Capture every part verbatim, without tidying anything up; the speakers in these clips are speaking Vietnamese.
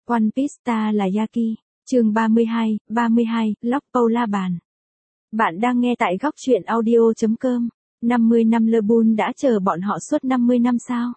One Piece ta là Yaki, chương ba mươi hai, ba mươi hai, Lóc Paula bàn. Bạn đang nghe tại góc truyện audio chấm com. năm mươi năm Lebun đã chờ bọn họ suốt năm mươi năm sao?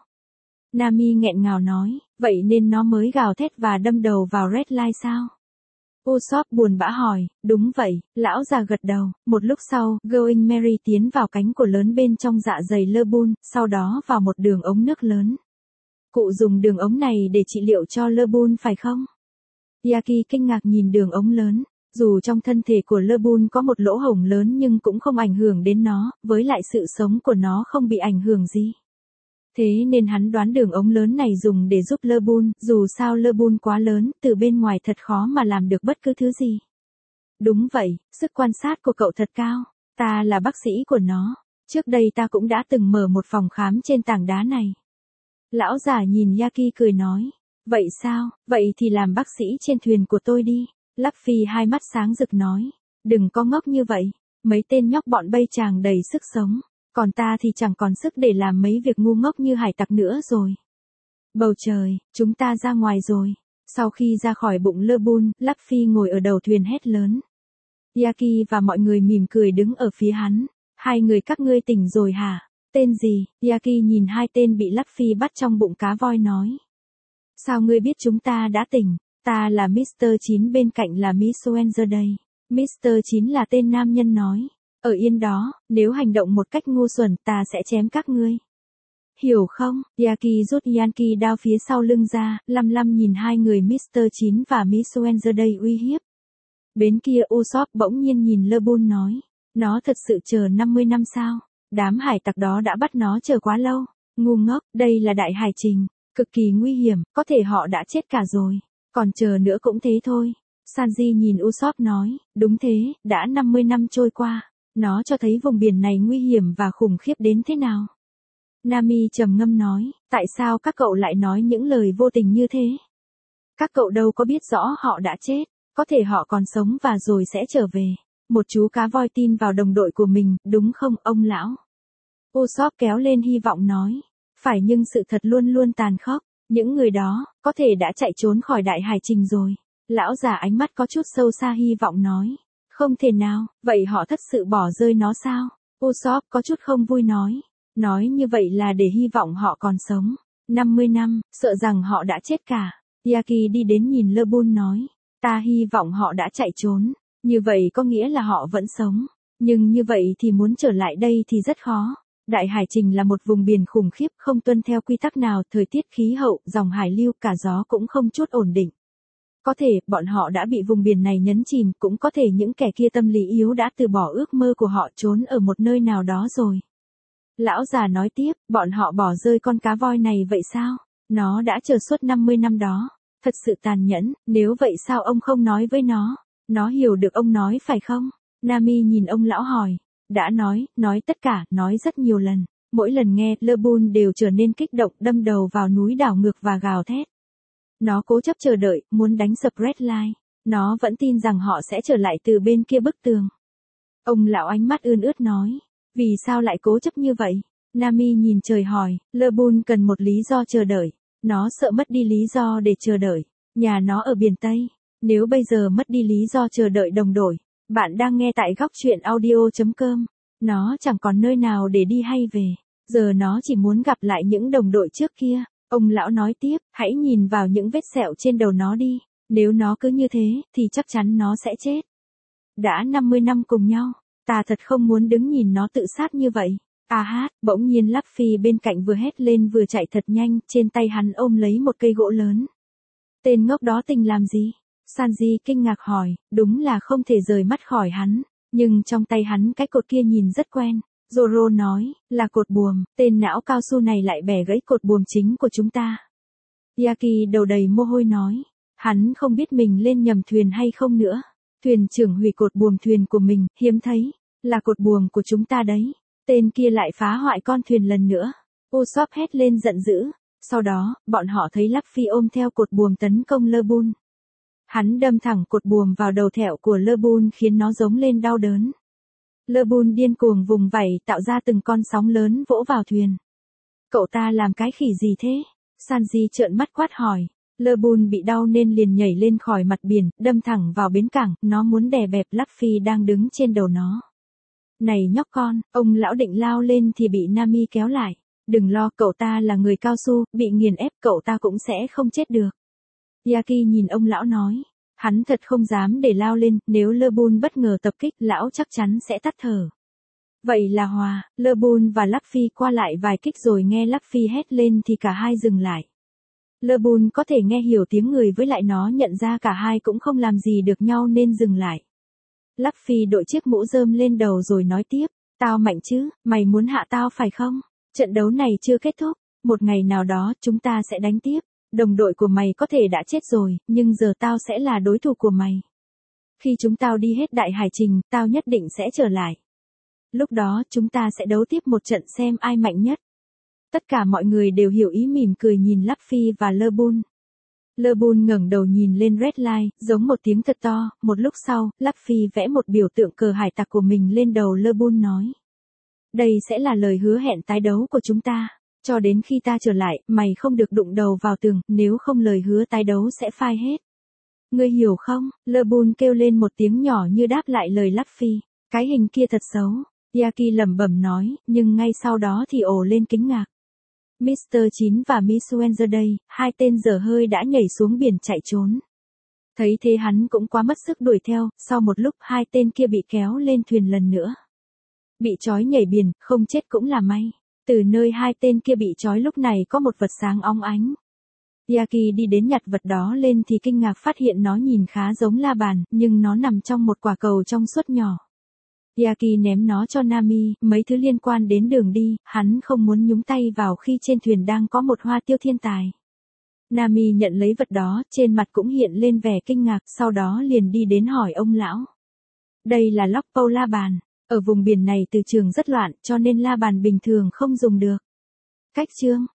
Nami nghẹn ngào nói, vậy nên nó mới gào thét và đâm đầu vào Red Line sao? Usopp buồn bã hỏi, đúng vậy, lão già gật đầu. Một lúc sau, Going Merry tiến vào cánh cửa lớn bên trong dạ dày Lebun, sau đó vào một đường ống nước lớn. Cụ dùng đường ống này để trị liệu cho Lebun phải không? Yaki kinh ngạc nhìn đường ống lớn. Dù trong thân thể của Lebun có một lỗ hổng lớn nhưng cũng không ảnh hưởng đến nó, với lại sự sống của nó không bị ảnh hưởng gì. Thế nên hắn đoán đường ống lớn này dùng để giúp Lebun, dù sao Lebun quá lớn, từ bên ngoài thật khó mà làm được bất cứ thứ gì. Đúng vậy, sức quan sát của cậu thật cao. Ta là bác sĩ của nó. Trước đây ta cũng đã từng mở một phòng khám trên tảng đá này. Lão già nhìn Yaki cười nói. Vậy sao, vậy thì làm bác sĩ trên thuyền của tôi đi. Luffy hai mắt sáng rực nói. Đừng có ngốc như vậy. Mấy tên nhóc bọn bây chàng đầy sức sống. Còn ta thì chẳng còn sức để làm mấy việc ngu ngốc như hải tặc nữa rồi. Bầu trời, chúng ta ra ngoài rồi. Sau khi ra khỏi bụng Lebun, Luffy ngồi ở đầu thuyền hét lớn. Yaki và mọi người mỉm cười đứng ở phía hắn. Hai người các ngươi tỉnh rồi hả? Tên gì? Yaki nhìn hai tên bị Luffy bắt trong bụng cá voi nói. Sao ngươi biết chúng ta đã tỉnh? Ta là mít tơ chín, bên cạnh là Miss Wenzer đây. mít tơ chín là tên nam nhân nói. Ở yên đó, nếu hành động một cách ngu xuẩn ta sẽ chém các ngươi. Hiểu không? Yaki rút Yankee đao phía sau lưng ra, lăm lăm nhìn hai người mít tơ chín và Miss Wenzer đây uy hiếp. Bên kia Usopp bỗng nhiên nhìn Lebun nói. Nó thật sự chờ năm mươi năm sao? Đám hải tặc đó đã bắt nó chờ quá lâu. Ngu ngốc, đây là đại hải trình. Cực kỳ nguy hiểm, có thể họ đã chết cả rồi. Còn chờ nữa cũng thế thôi. Sanji nhìn Usopp nói, đúng thế, đã năm mươi năm trôi qua. Nó cho thấy vùng biển này nguy hiểm và khủng khiếp đến thế nào. Nami trầm ngâm nói, tại sao các cậu lại nói những lời vô tình như thế? Các cậu đâu có biết rõ họ đã chết, có thể họ còn sống và rồi sẽ trở về. Một chú cá voi tin vào đồng đội của mình, đúng không ông lão? Usopp kéo lên hy vọng nói, phải nhưng sự thật luôn luôn tàn khốc. Những người đó, có thể đã chạy trốn khỏi đại hải trình rồi. Lão già ánh mắt có chút sâu xa hy vọng nói. Không thể nào, vậy họ thật sự bỏ rơi nó sao? Usopp có chút không vui nói. Nói như vậy là để hy vọng họ còn sống. năm mươi năm, sợ rằng họ đã chết cả. Yaki đi đến nhìn Lebun nói. Ta hy vọng họ đã chạy trốn. Như vậy có nghĩa là họ vẫn sống. Nhưng như vậy thì muốn trở lại đây thì rất khó. Đại hải trình là một vùng biển khủng khiếp, không tuân theo quy tắc nào, thời tiết khí hậu, dòng hải lưu, cả gió cũng không chút ổn định. Có thể, bọn họ đã bị vùng biển này nhấn chìm, cũng có thể những kẻ kia tâm lý yếu đã từ bỏ ước mơ của họ trốn ở một nơi nào đó rồi. Lão già nói tiếp, bọn họ bỏ rơi con cá voi này vậy sao? Nó đã chờ suốt năm mươi năm đó. Thật sự tàn nhẫn, nếu vậy sao ông không nói với nó? Nó hiểu được ông nói phải không? Nami nhìn ông lão hỏi. Đã nói, nói tất cả, nói rất nhiều lần. Mỗi lần nghe, Lebun đều trở nên kích động, đâm đầu vào núi đảo ngược và gào thét. Nó cố chấp chờ đợi, muốn đánh sập Red Line. Nó vẫn tin rằng họ sẽ trở lại từ bên kia bức tường. Ông lão ánh mắt ươn ướt nói. Vì sao lại cố chấp như vậy? Nami nhìn trời hỏi, Lebun cần một lý do chờ đợi. Nó sợ mất đi lý do để chờ đợi. Nhà nó ở biển Tây. Nếu bây giờ mất đi lý do chờ đợi đồng đội. Bạn đang nghe tại góc truyện audio chấm com. Nó chẳng còn nơi nào để đi hay về. Giờ nó chỉ muốn gặp lại những đồng đội trước kia. Ông lão nói tiếp, hãy nhìn vào những vết sẹo trên đầu nó đi. Nếu nó cứ như thế, thì chắc chắn nó sẽ chết. Đã năm mươi năm cùng nhau. Ta thật không muốn đứng nhìn nó tự sát như vậy. À hát, bỗng nhiên Luffy bên cạnh vừa hét lên vừa chạy thật nhanh, trên tay hắn ôm lấy một cây gỗ lớn. Tên ngốc đó tình làm gì? Sanji kinh ngạc hỏi, đúng là không thể rời mắt khỏi hắn, nhưng trong tay hắn cái cột kia nhìn rất quen. Zoro nói, là cột buồm, tên não cao su này lại bẻ gãy cột buồm chính của chúng ta. Yaki đầu đầy mồ hôi nói, hắn không biết mình lên nhầm thuyền hay không nữa. Thuyền trưởng hủy cột buồm thuyền của mình, hiếm thấy, là cột buồm của chúng ta đấy. Tên kia lại phá hoại con thuyền lần nữa. Usopp hét lên giận dữ. Sau đó, bọn họ thấy Luffy ôm theo cột buồm tấn công Lebun. Hắn đâm thẳng cột buồm vào đầu thẹo của Lebun khiến nó giống lên đau đớn. Lebun điên cuồng vùng vẫy tạo ra từng con sóng lớn vỗ vào thuyền. Cậu ta làm cái khỉ gì thế? Sanji trợn mắt quát hỏi. Lebun bị đau nên liền nhảy lên khỏi mặt biển, đâm thẳng vào bến cảng, nó muốn đè bẹp Luffy đang đứng trên đầu nó. Này nhóc con, ông lão định lao lên thì bị Nami kéo lại. Đừng lo, cậu ta là người cao su, bị nghiền ép cậu ta cũng sẽ không chết được. Yaki nhìn ông lão nói. Hắn thật không dám để lao lên, nếu Lebun bất ngờ tập kích, lão chắc chắn sẽ tắt thở. Vậy là hòa, Lebun và Luffy qua lại vài kích rồi nghe Luffy hét lên thì cả hai dừng lại. Lebun có thể nghe hiểu tiếng người với lại nó nhận ra cả hai cũng không làm gì được nhau nên dừng lại. Luffy đội chiếc mũ rơm lên đầu rồi nói tiếp, tao mạnh chứ, mày muốn hạ tao phải không? Trận đấu này chưa kết thúc, một ngày nào đó chúng ta sẽ đánh tiếp. Đồng đội của mày có thể đã chết rồi, nhưng giờ tao sẽ là đối thủ của mày. Khi chúng tao đi hết đại hải trình, tao nhất định sẽ trở lại. Lúc đó chúng ta sẽ đấu tiếp một trận xem ai mạnh nhất. Tất cả mọi người đều hiểu ý, mỉm cười nhìn Luffy và Lebun. Lebun ngẩng đầu nhìn lên Red Line, giống một tiếng thật to, một lúc sau, Luffy vẽ một biểu tượng cờ hải tặc của mình lên đầu Lebun nói. Đây sẽ là lời hứa hẹn tái đấu của chúng ta. Cho đến khi ta trở lại, mày không được đụng đầu vào tường, nếu không lời hứa tái đấu sẽ phai hết. Ngươi hiểu không? Lebun kêu lên một tiếng nhỏ như đáp lại lời Luffy. Cái hình kia thật xấu. Yaki lẩm bẩm nói, nhưng ngay sau đó thì ồ lên kinh ngạc. mít tơ chín và Miss Wenzel đây, hai tên dở hơi đã nhảy xuống biển chạy trốn. Thấy thế hắn cũng quá mất sức đuổi theo, sau một lúc hai tên kia bị kéo lên thuyền lần nữa. Bị trói nhảy biển, không chết cũng là may. Từ nơi hai tên kia bị trói lúc này có một vật sáng óng ánh. Yaki đi đến nhặt vật đó lên thì kinh ngạc phát hiện nó nhìn khá giống la bàn, nhưng nó nằm trong một quả cầu trong suốt nhỏ. Yaki ném nó cho Nami, mấy thứ liên quan đến đường đi, hắn không muốn nhúng tay vào khi trên thuyền đang có một hoa tiêu thiên tài. Nami nhận lấy vật đó, trên mặt cũng hiện lên vẻ kinh ngạc, sau đó liền đi đến hỏi ông lão. Đây là Lóc Pâu la bàn. Ở vùng biển này từ trường rất loạn, cho nên la bàn bình thường không dùng được. Cách chương